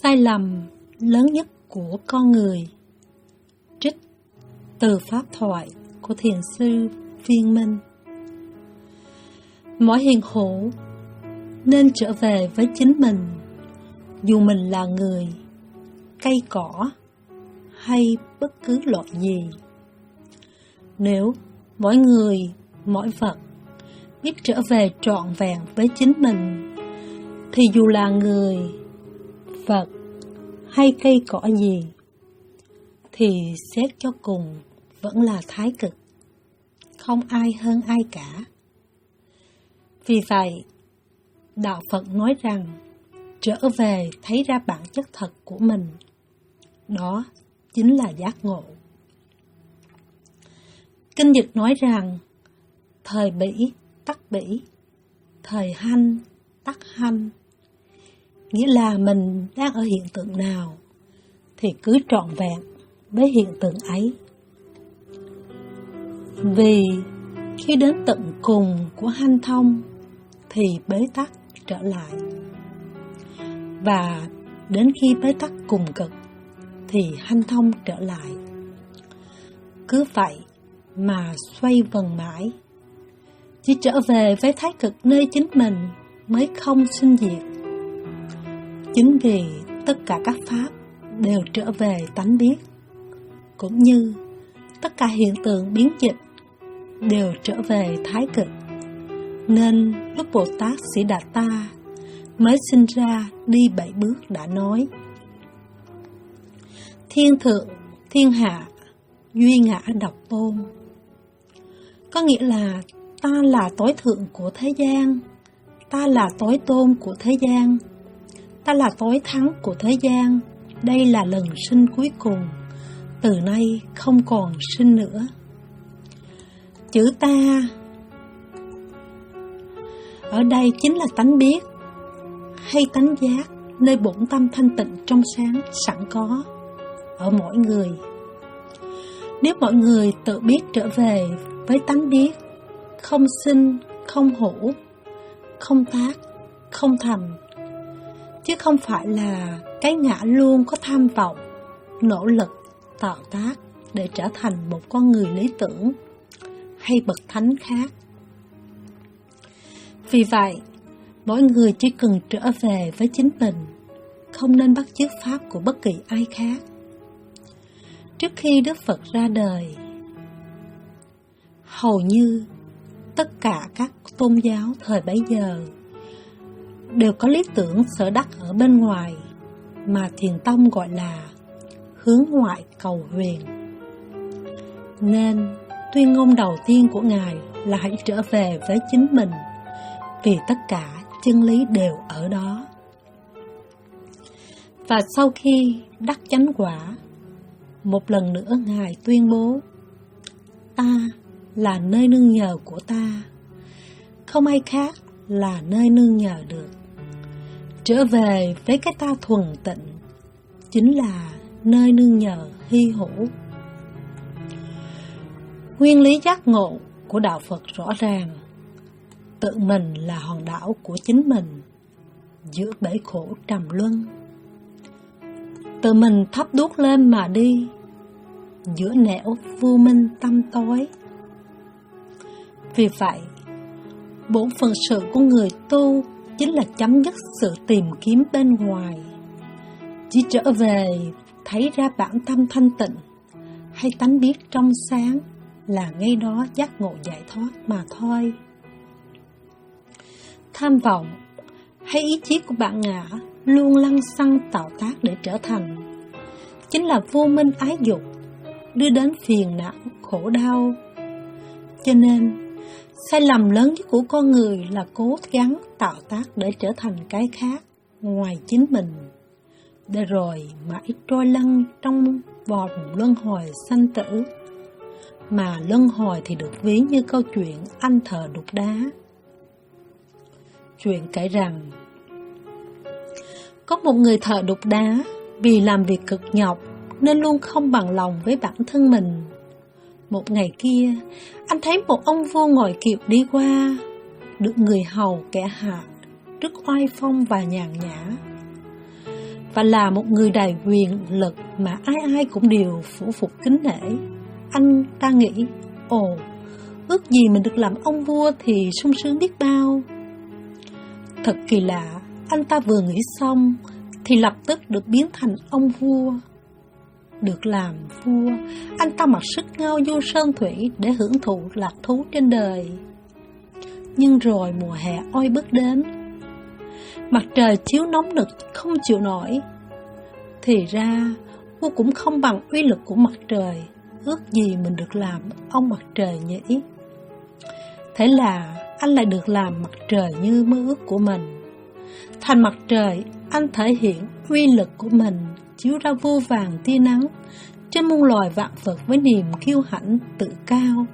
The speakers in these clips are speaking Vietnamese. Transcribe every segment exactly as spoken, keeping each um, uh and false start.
Sai lầm lớn nhất của con người. Trích từ pháp thoại của thiền sư Viên Minh. Mỗi hiện hữu nên trở về với chính mình, dù mình là người, cây cỏ hay bất cứ loại gì. Nếu mỗi người, mỗi vật biết trở về trọn vẹn với chính mình, thì dù là người, vật hay cây cỏ gì, thì xét cho cùng vẫn là thái cực, không ai hơn ai cả. Vì vậy, Đạo Phật nói rằng, trở về thấy ra bản chất thật của mình, đó chính là giác ngộ. Kinh dịch nói rằng, thời bỉ tắc bỉ, thời hanh tắc hanh, nghĩa là mình đang ở hiện tượng nào thì cứ trọn vẹn với hiện tượng ấy. Vì khi đến tận cùng của hanh thông thì bế tắc trở lại, và đến khi bế tắc cùng cực thì hanh thông trở lại. Cứ vậy mà xoay vần mãi, chỉ trở về với thái cực nơi chính mình mới không sinh diệt. Chính vì tất cả các pháp đều trở về tánh biết, cũng như tất cả hiện tượng biến dịch đều trở về thái cực, nên Đức Bồ Tát Sĩ Đạt Ta mới sinh ra đi bảy bước đã nói: thiên thượng, thiên hạ, duy ngã độc tôn. Có nghĩa là ta là tối thượng của thế gian, ta là tối tôn của thế gian, ta là tối thắng của thế gian. Đây là lần sinh cuối cùng, từ nay không còn sinh nữa. Chữ ta ở đây chính là tánh biết hay tánh giác, nơi bổn tâm thanh tịnh trong sáng sẵn có ở mỗi người. Nếu mọi người tự biết trở về với tánh biết, không sinh, không hữu, không tác, không thành, chứ không phải là cái ngã luôn có tham vọng, nỗ lực, tạo tác để trở thành một con người lý tưởng hay bậc thánh khác. Vì vậy, mỗi người chỉ cần trở về với chính mình, không nên bắt chước pháp của bất kỳ ai khác. Trước khi Đức Phật ra đời, hầu như tất cả các tôn giáo thời bấy giờ đều có lý tưởng sở đắc ở bên ngoài, mà Thiền Tông gọi là hướng ngoại cầu huyền. Nên tuyên ngôn đầu tiên của Ngài là hãy trở về với chính mình, vì tất cả chân lý đều ở đó. Và sau khi đắc chánh quả, một lần nữa Ngài tuyên bố: ta là nơi nương nhờ của ta, không ai khác là nơi nương nhờ được. Trở về với cái ta thuần tịnh chính là nơi nương nhờ hy hữu. Nguyên lý giác ngộ của Đạo Phật rõ ràng: tự mình là hòn đảo của chính mình giữa bể khổ trầm luân. Tự mình thắp đuốc lên mà đi giữa nẻo vô minh tăm tối. Vì vậy, bổn phận sự của người tu chính là chấm dứt sự tìm kiếm bên ngoài, chỉ trở về thấy ra bản tâm thanh tịnh hay tánh biết trong sáng là ngay đó giác ngộ giải thoát mà thôi. Tham vọng hay ý chí của bạn ngã luôn lăng xăng tạo tác để trở thành, chính là vô minh ái dục, đưa đến phiền não, khổ đau. Cho nên, sai lầm lớn nhất của con người là cố gắng tạo tác để trở thành cái khác ngoài chính mình, để rồi mãi trôi lăn trong vòng luân hồi sanh tử. Mà luân hồi thì được ví như câu chuyện anh thờ đục đá. Chuyện kể rằng, có một người thợ đục đá vì làm việc cực nhọc nên luôn không bằng lòng với bản thân mình. Một ngày kia, anh thấy một ông vua ngồi kiệu đi qua, được người hầu kẻ hạ, rất oai phong và nhàn nhã. và là một người đầy quyền lực mà ai ai cũng đều phủ phục kính nể. Anh ta nghĩ, ồ, ước gì mình được làm ông vua thì sung sướng biết bao. Thật kỳ lạ, anh ta vừa nghĩ xong thì lập tức được biến thành ông vua. Được làm vua, anh ta mặc sức ngao du sơn thủy để hưởng thụ lạc thú trên đời. Nhưng rồi mùa hè oi bức đến, mặt trời chiếu nóng nực không chịu nổi. Thì ra, vua cũng không bằng uy lực của mặt trời. Ước gì mình được làm ông mặt trời nhỉ? Thế là anh lại được làm mặt trời như mơ ước của mình. Thành mặt trời, anh thể hiện uy lực của mình, chiếu ra vô vàn tia nắng trên muôn loài vạn vật với niềm kiêu hãnh tự cao.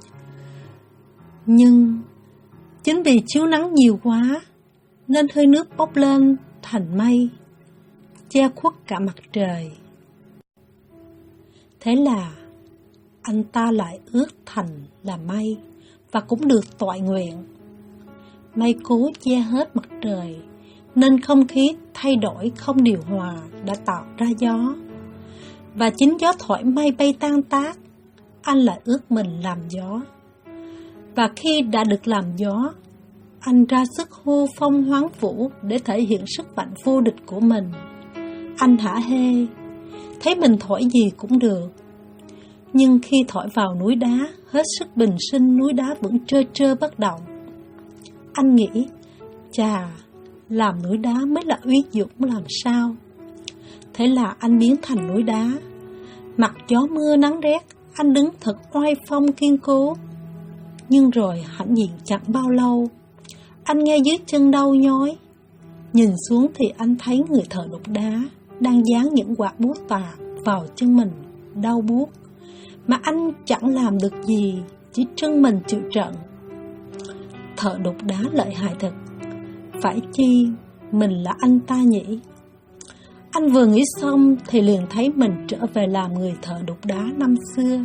Nhưng chính vì chiếu nắng nhiều quá nên hơi nước bốc lên thành mây, che khuất cả mặt trời. Thế là anh ta lại ước thành là mây và cũng được toại nguyện. Mây cố che hết mặt trời nên không khí thay đổi không điều hòa đã tạo ra gió. Và chính gió thổi mây bay tan tác, anh lại ước mình làm gió. Và khi đã được làm gió, anh ra sức hô phong hoán vũ để thể hiện sức mạnh vô địch của mình. Anh hả hê, thấy mình thổi gì cũng được. Nhưng khi thổi vào núi đá, hết sức bình sinh núi đá vẫn trơ trơ bất động. Anh nghĩ, chà, làm núi đá mới là uy dũng làm sao. Thế là anh biến thành núi đá. Mặc gió mưa nắng rét, anh đứng thật oai phong kiên cố. Nhưng rồi hãnh diện chẳng bao lâu, anh nghe dưới chân đau nhói. Nhìn xuống thì anh thấy người thợ đục đá đang dán những quạt búa tà vào chân mình, đau buốt. Mà anh chẳng làm được gì, chỉ trưng mình chịu trận. Thợ đục đá lợi hại thật, phải chi mình là anh ta nhỉ? Anh vừa nghĩ xong thì liền thấy mình trở về làm người thợ đục đá năm xưa.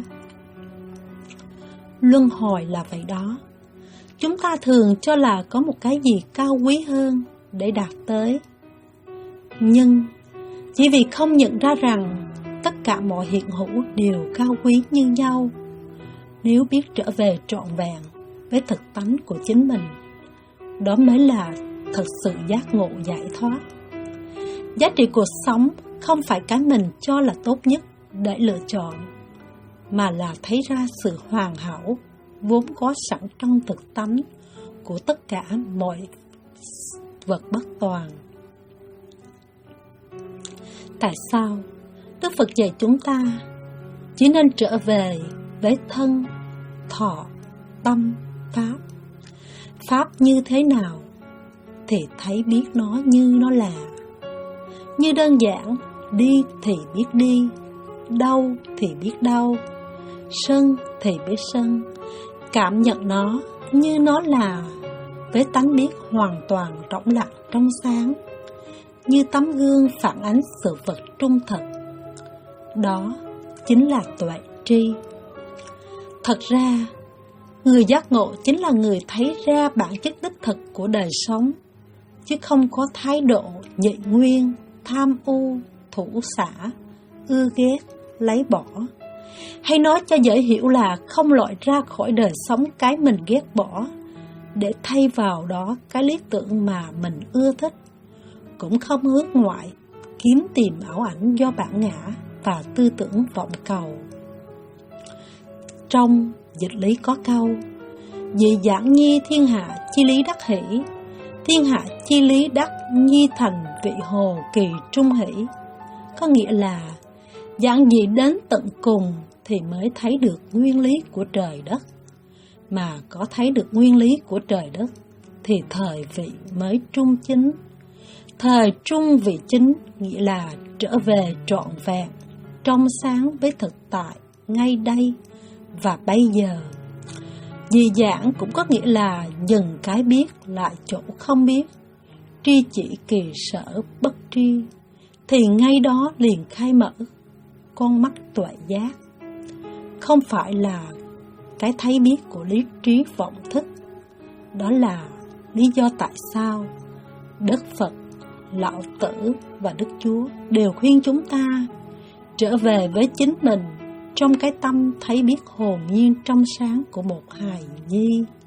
Luân hồi là vậy đó. Chúng ta thường cho là có một cái gì cao quý hơn để đạt tới. Nhưng chỉ vì không nhận ra rằng tất cả mọi hiện hữu đều cao quý như nhau, nếu biết trở về trọn vẹn với thực tánh của chính mình, đó mới là thật sự giác ngộ giải thoát. Giá trị cuộc sống không phải cái mình cho là tốt nhất để lựa chọn, mà là thấy ra sự hoàn hảo vốn có sẵn trong thực tánh của tất cả mọi vật bất toàn. Tại sao Đức Phật dạy chúng ta chỉ nên trở về với thân, thọ, tâm, pháp? Pháp như thế nào thì thấy biết nó như nó là. Như đơn giản, đi thì biết đi, đau thì biết đau, sân thì biết sân, cảm nhận nó như nó là, với tánh biết hoàn toàn rỗng lặng trong sáng, như tấm gương phản ánh sự vật trung thực. Đó chính là tuệ tri. Thật ra, người giác ngộ chính là người thấy ra bản chất đích thực của đời sống, chứ không có thái độ nhị nguyên, tham u, thủ xả, ưa ghét, lấy bỏ. Hay nói cho dễ hiểu là không loại ra khỏi đời sống cái mình ghét bỏ, để thay vào đó cái lý tưởng mà mình ưa thích. Cũng không hướng ngoại, kiếm tìm ảo ảnh do bản ngã và tư tưởng vọng cầu. Trong dịch lý có câu, dị giảng nhi thiên hạ chi lý đắc hỷ, thiên hạ chi lý đắc nhi thành vị hồ kỳ trung hỷ. Có nghĩa là giảng dị đến tận cùng thì mới thấy được nguyên lý của trời đất. Mà có thấy được nguyên lý của trời đất thì thời vị mới trung chính. Thời trung vị chính nghĩa là trở về trọn vẹn, trong sáng với thực tại, ngay đây và bây giờ. Dị giảng cũng có nghĩa là dừng cái biết lại chỗ không biết, tri chỉ kỳ sở bất tri, thì ngay đó liền khai mở con mắt tuệ giác. Không phải là cái thấy biết của lý trí vọng thức. Đó là lý do tại sao Đức Phật Lão Tử và Đức Chúa đều khuyên chúng ta trở về với chính mình trong cái tâm thấy biết hồn nhiên trong sáng của một hài nhi.